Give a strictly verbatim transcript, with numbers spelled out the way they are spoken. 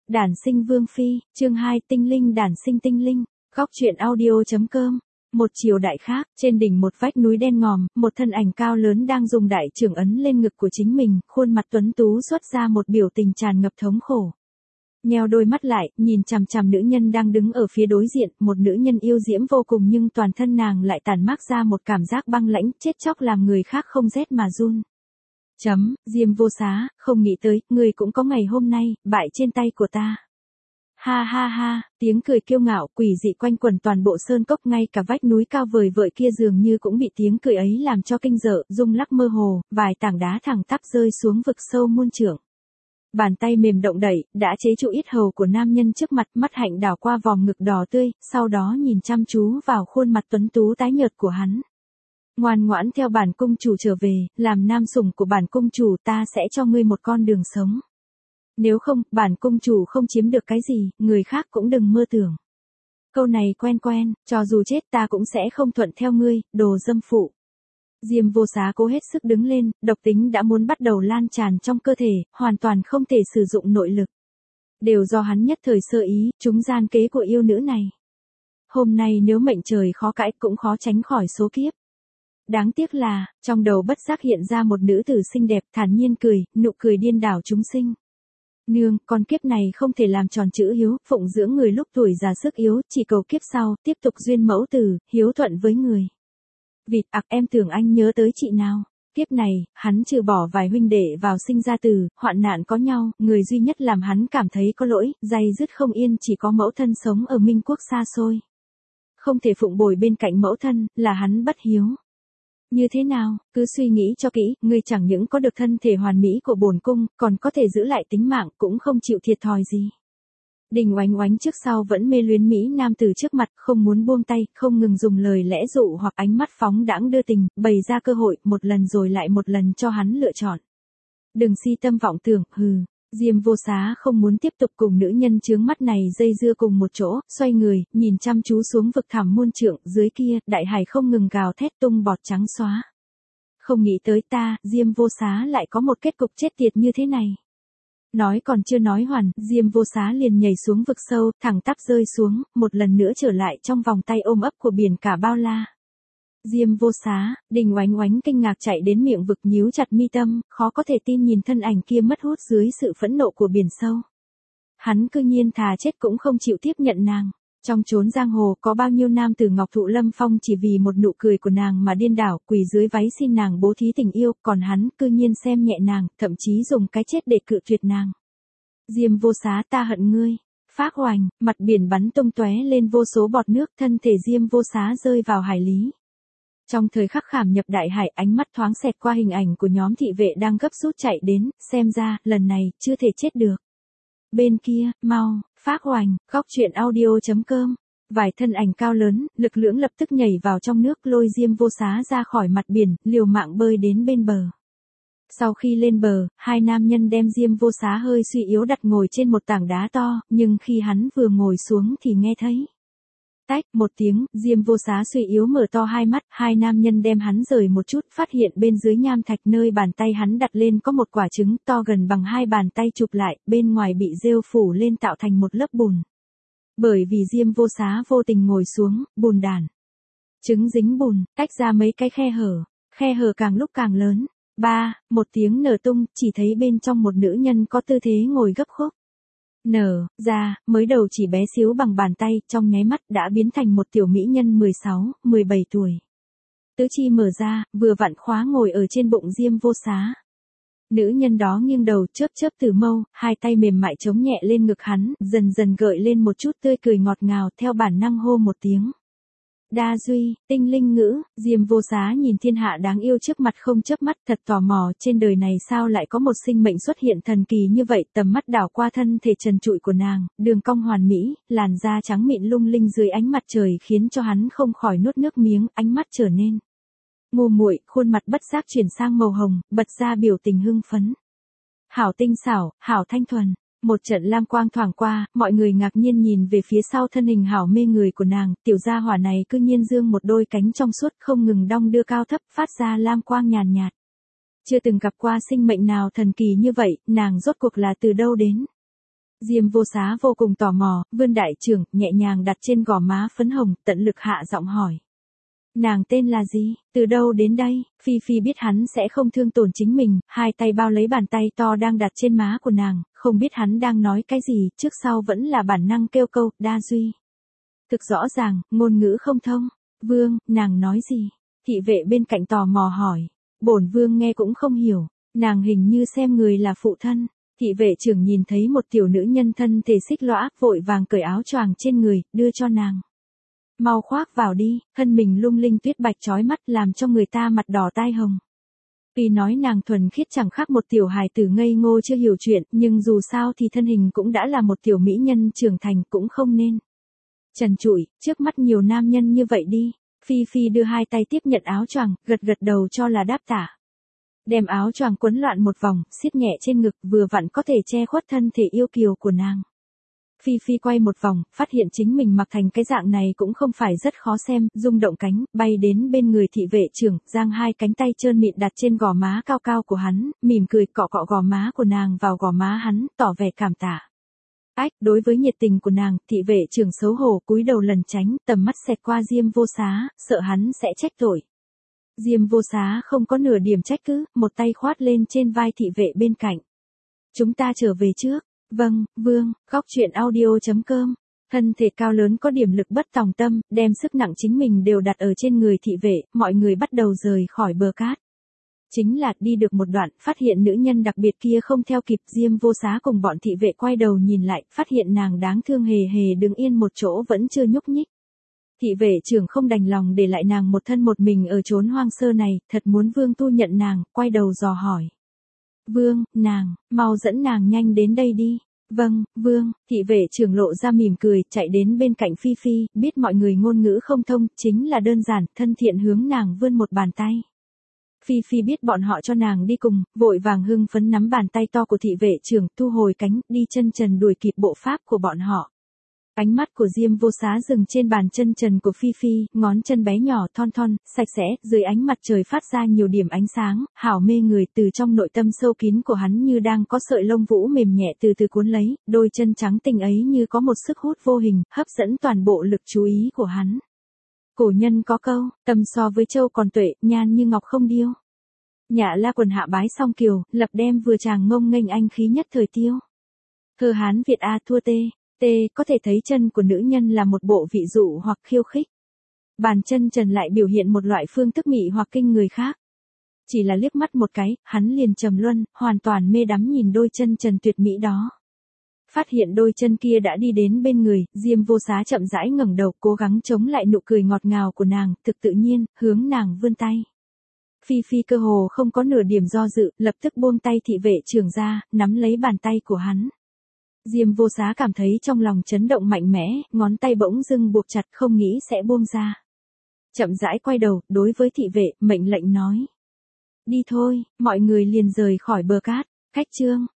Đản sinh vương phi, chương hai tinh linh đản sinh tinh linh, góc truyện audio.com. Một chiều đại khác, trên đỉnh một vách núi đen ngòm, một thân ảnh cao lớn đang dùng đại trưởng ấn lên ngực của chính mình, khuôn mặt tuấn tú xuất ra một biểu tình tràn ngập thống khổ. Nheo đôi mắt lại, nhìn chằm chằm nữ nhân đang đứng ở phía đối diện, một nữ nhân yêu diễm vô cùng nhưng toàn thân nàng lại tản mát ra một cảm giác băng lãnh, chết chóc làm người khác không rét mà run. Chấm, Diêm Vô Xá, không nghĩ tới, người cũng có ngày hôm nay, bại trên tay của ta. Ha ha ha, tiếng cười kiêu ngạo, quỷ dị quanh quẩn toàn bộ sơn cốc, ngay cả vách núi cao vời vợi kia dường như cũng bị tiếng cười ấy làm cho kinh sợ, rung lắc mơ hồ, vài tảng đá thẳng tắp rơi xuống vực sâu muôn trượng. Bàn tay mềm động đẩy, đã chế trụ yết hầu của nam nhân trước mặt, mắt hạnh đảo qua vòng ngực đỏ tươi, sau đó nhìn chăm chú vào khuôn mặt tuấn tú tái nhợt của hắn. Ngoan ngoãn theo bản cung chủ trở về, làm nam sủng của bản cung chủ, ta sẽ cho ngươi một con đường sống. Nếu không, bản cung chủ không chiếm được cái gì, người khác cũng đừng mơ tưởng. Câu này quen quen, cho dù chết ta cũng sẽ không thuận theo ngươi, đồ dâm phụ. Diêm Vô Xá cố hết sức đứng lên, độc tính đã muốn bắt đầu lan tràn trong cơ thể, hoàn toàn không thể sử dụng nội lực. Đều do hắn nhất thời sơ ý, trúng gian kế của yêu nữ này. Hôm nay nếu mệnh trời khó cãi cũng khó tránh khỏi số kiếp. Đáng tiếc là, trong đầu bất giác hiện ra một nữ tử xinh đẹp, thản nhiên cười, nụ cười điên đảo chúng sinh. Nương, con kiếp này không thể làm tròn chữ hiếu, phụng dưỡng người lúc tuổi già sức yếu, chỉ cầu kiếp sau, tiếp tục duyên mẫu tử, hiếu thuận với người. Vịt, ặc em tưởng anh nhớ tới chị nào. Kiếp này, hắn trừ bỏ vài huynh đệ vào sinh ra tử, hoạn nạn có nhau, người duy nhất làm hắn cảm thấy có lỗi, day dứt không yên chỉ có mẫu thân sống ở Minh Quốc xa xôi. Không thể phụng bồi bên cạnh mẫu thân, là hắn bất hiếu. Như thế nào, cứ suy nghĩ cho kỹ, ngươi chẳng những có được thân thể hoàn mỹ của bổn cung, còn có thể giữ lại tính mạng, cũng không chịu thiệt thòi gì. Đình Oánh Oánh trước sau vẫn mê luyến mỹ nam tử trước mặt, không muốn buông tay, không ngừng dùng lời lẽ dụ hoặc ánh mắt phóng đãng đưa tình, bày ra cơ hội, một lần rồi lại một lần cho hắn lựa chọn. Đừng si tâm vọng tưởng, hừ. Diêm Vô Xá không muốn tiếp tục cùng nữ nhân chướng mắt này dây dưa cùng một chỗ, xoay người, nhìn chăm chú xuống vực thẳm muôn trượng, dưới kia, đại hải không ngừng gào thét tung bọt trắng xóa. Không nghĩ tới ta, Diêm Vô Xá lại có một kết cục chết tiệt như thế này. Nói còn chưa nói hoàn, Diêm Vô Xá liền nhảy xuống vực sâu, thẳng tắp rơi xuống, một lần nữa trở lại trong vòng tay ôm ấp của biển cả bao la. Diêm Vô Xá, Đình Oánh Oánh kinh ngạc chạy đến miệng vực nhíu chặt mi tâm, khó có thể tin nhìn thân ảnh kia mất hút dưới sự phẫn nộ của biển sâu. Hắn cư nhiên thà chết cũng không chịu tiếp nhận nàng. Trong chốn giang hồ có bao nhiêu nam tử Ngọc Thụ Lâm Phong chỉ vì một nụ cười của nàng mà điên đảo, quỳ dưới váy xin nàng bố thí tình yêu, còn hắn cư nhiên xem nhẹ nàng, thậm chí dùng cái chết để cự tuyệt nàng. Diêm Vô Xá, ta hận ngươi. Phác hoành, mặt biển bắn tung tóe lên vô số bọt nước, thân thể Diêm Vô Xá rơi vào hải lý. Trong thời khắc khảm nhập đại hải, ánh mắt thoáng xẹt qua hình ảnh của nhóm thị vệ đang gấp rút chạy đến, xem ra, lần này, chưa thể chết được. Bên kia, mau, Phác hoành, góc truyện audio.com. Vài thân ảnh cao lớn, lực lưỡng lập tức nhảy vào trong nước lôi Diêm Vô Xá ra khỏi mặt biển, liều mạng bơi đến bên bờ. Sau khi lên bờ, hai nam nhân đem Diêm Vô Xá hơi suy yếu đặt ngồi trên một tảng đá to, nhưng khi hắn vừa ngồi xuống thì nghe thấy. Tách, một tiếng, Diêm Vô Xá suy yếu mở to hai mắt, hai nam nhân đem hắn rời một chút, phát hiện bên dưới nham thạch nơi bàn tay hắn đặt lên có một quả trứng to gần bằng hai bàn tay chụp lại, bên ngoài bị rêu phủ lên tạo thành một lớp bùn. Bởi vì Diêm Vô Xá vô tình ngồi xuống, bùn đàn. Trứng dính bùn, tách ra mấy cái khe hở, khe hở càng lúc càng lớn. Ba, một tiếng nở tung, chỉ thấy bên trong một nữ nhân có tư thế ngồi gấp khúc. Nở ra, mới đầu chỉ bé xíu bằng bàn tay, trong nháy mắt đã biến thành một tiểu mỹ nhân mười sáu, mười bảy tuổi. Tứ chi mở ra, vừa vặn khóa ngồi ở trên bụng Diêm Vô Xá. Nữ nhân đó nghiêng đầu, chớp chớp từ mâu, hai tay mềm mại chống nhẹ lên ngực hắn, dần dần gợi lên một chút tươi cười ngọt ngào, theo bản năng hô một tiếng. Đa duy, tinh linh ngữ. Diêm Vô Xá nhìn thiên hạ đáng yêu trước mặt không chớp mắt, thật tò mò, trên đời này sao lại có một sinh mệnh xuất hiện thần kỳ như vậy, tầm mắt đảo qua thân thể trần trụi của nàng, đường cong hoàn mỹ, làn da trắng mịn lung linh dưới ánh mặt trời khiến cho hắn không khỏi nuốt nước miếng, ánh mắt trở nên ngu muội, khuôn mặt bất giác chuyển sang màu hồng, bật ra biểu tình hưng phấn. Hảo tinh xảo, hảo thanh thuần. Một trận lam quang thoảng qua, mọi người ngạc nhiên nhìn về phía sau thân hình hảo mê người của nàng, tiểu gia hỏa này cư nhiên dương một đôi cánh trong suốt không ngừng đong đưa cao thấp, phát ra lam quang nhàn nhạt. Chưa từng gặp qua sinh mệnh nào thần kỳ như vậy, nàng rốt cuộc là từ đâu đến. Diêm Vô Xá vô cùng tò mò, vươn đại trưởng, nhẹ nhàng đặt trên gò má phấn hồng, tận lực hạ giọng hỏi. Nàng tên là gì, từ đâu đến đây? Phi Phi biết hắn sẽ không thương tổn chính mình, hai tay bao lấy bàn tay to đang đặt trên má của nàng, không biết hắn đang nói cái gì, trước sau vẫn là bản năng kêu câu, Đa Duy. Thực rõ ràng, ngôn ngữ không thông. Vương, nàng nói gì? Thị vệ bên cạnh tò mò hỏi. Bổn vương nghe cũng không hiểu, nàng hình như xem người là phụ thân. Thị vệ trưởng nhìn thấy một tiểu nữ nhân thân thể xích lõa, vội vàng cởi áo choàng trên người, đưa cho nàng. Mau khoác vào đi, thân mình lung linh tuyết bạch chói mắt làm cho người ta mặt đỏ tai hồng. Tuy nói nàng thuần khiết chẳng khác một tiểu hài tử ngây ngô chưa hiểu chuyện, nhưng dù sao thì thân hình cũng đã là một tiểu mỹ nhân trưởng thành cũng không nên. Trần trụi, trước mắt nhiều nam nhân như vậy đi. Phi Phi đưa hai tay tiếp nhận áo choàng, gật gật đầu cho là đáp tả. Đem áo choàng quấn loạn một vòng, siết nhẹ trên ngực, vừa vặn có thể che khuất thân thể yêu kiều của nàng. Phi Phi quay một vòng, phát hiện chính mình mặc thành cái dạng này cũng không phải rất khó xem, rung động cánh, bay đến bên người thị vệ trưởng, giang hai cánh tay trơn mịn đặt trên gò má cao cao của hắn, mỉm cười cọ cọ gò má của nàng vào gò má hắn, tỏ vẻ cảm tạ. Ách, đối với nhiệt tình của nàng, thị vệ trưởng xấu hổ cúi đầu lần tránh, tầm mắt xẹt qua Diêm Vô Xá, sợ hắn sẽ trách tội. Diêm Vô Xá không có nửa điểm trách cứ, một tay khoát lên trên vai thị vệ bên cạnh. Chúng ta trở về trước. Vâng, vương, góc truyện audio chấm com. Thân thể cao lớn có điểm lực bất tòng tâm, đem sức nặng chính mình đều đặt ở trên người thị vệ, mọi người bắt đầu rời khỏi bờ cát. Chính là đi được một đoạn, phát hiện nữ nhân đặc biệt kia không theo kịp, Diêm Vô Xá cùng bọn thị vệ quay đầu nhìn lại, phát hiện nàng đáng thương hề hề đứng yên một chỗ vẫn chưa nhúc nhích. Thị vệ trưởng không đành lòng để lại nàng một thân một mình ở chốn hoang sơ này, thật muốn vương tu nhận nàng, quay đầu dò hỏi. Vương, nàng, mau dẫn nàng nhanh đến đây đi. Vâng, vương, thị vệ trưởng lộ ra mỉm cười, chạy đến bên cạnh Phi Phi, biết mọi người ngôn ngữ không thông, chính là đơn giản, thân thiện hướng nàng vươn một bàn tay. Phi Phi biết bọn họ cho nàng đi cùng, vội vàng hưng phấn nắm bàn tay to của thị vệ trưởng, thu hồi cánh, đi chân trần đuổi kịp bộ pháp của bọn họ. Ánh mắt của Diêm Vô Xá dừng trên bàn chân trần của Phi Phi, ngón chân bé nhỏ thon thon, sạch sẽ, dưới ánh mặt trời phát ra nhiều điểm ánh sáng, hảo mê người, từ trong nội tâm sâu kín của hắn như đang có sợi lông vũ mềm nhẹ từ từ cuốn lấy, đôi chân trắng tinh ấy như có một sức hút vô hình, hấp dẫn toàn bộ lực chú ý của hắn. Cổ nhân có câu, tâm so với châu còn tuệ, nhan như ngọc không điêu. Nhạ La quần hạ bái song kiều, lập đem vừa chàng ngông nghênh anh khí nhất thời tiêu. Thơ Hán Việt A thua tê. T, có thể thấy chân của nữ nhân là một bộ vị dụ hoặc khiêu khích. Bàn chân trần lại biểu hiện một loại phương thức mị hoặc kinh người khác. Chỉ là liếc mắt một cái, hắn liền trầm luân, hoàn toàn mê đắm nhìn đôi chân trần tuyệt mỹ đó. Phát hiện đôi chân kia đã đi đến bên người, Diêm Vô Xá chậm rãi ngẩng đầu, cố gắng chống lại nụ cười ngọt ngào của nàng, thực tự nhiên, hướng nàng vươn tay. Phi Phi cơ hồ không có nửa điểm do dự, lập tức buông tay thị vệ trưởng ra, nắm lấy bàn tay của hắn. Diêm Vô Xá cảm thấy trong lòng chấn động mạnh mẽ, ngón tay bỗng dưng buộc chặt không nghĩ sẽ buông ra. Chậm rãi quay đầu, đối với thị vệ, mệnh lệnh nói. Đi thôi, mọi người liền rời khỏi bờ cát, khách trương.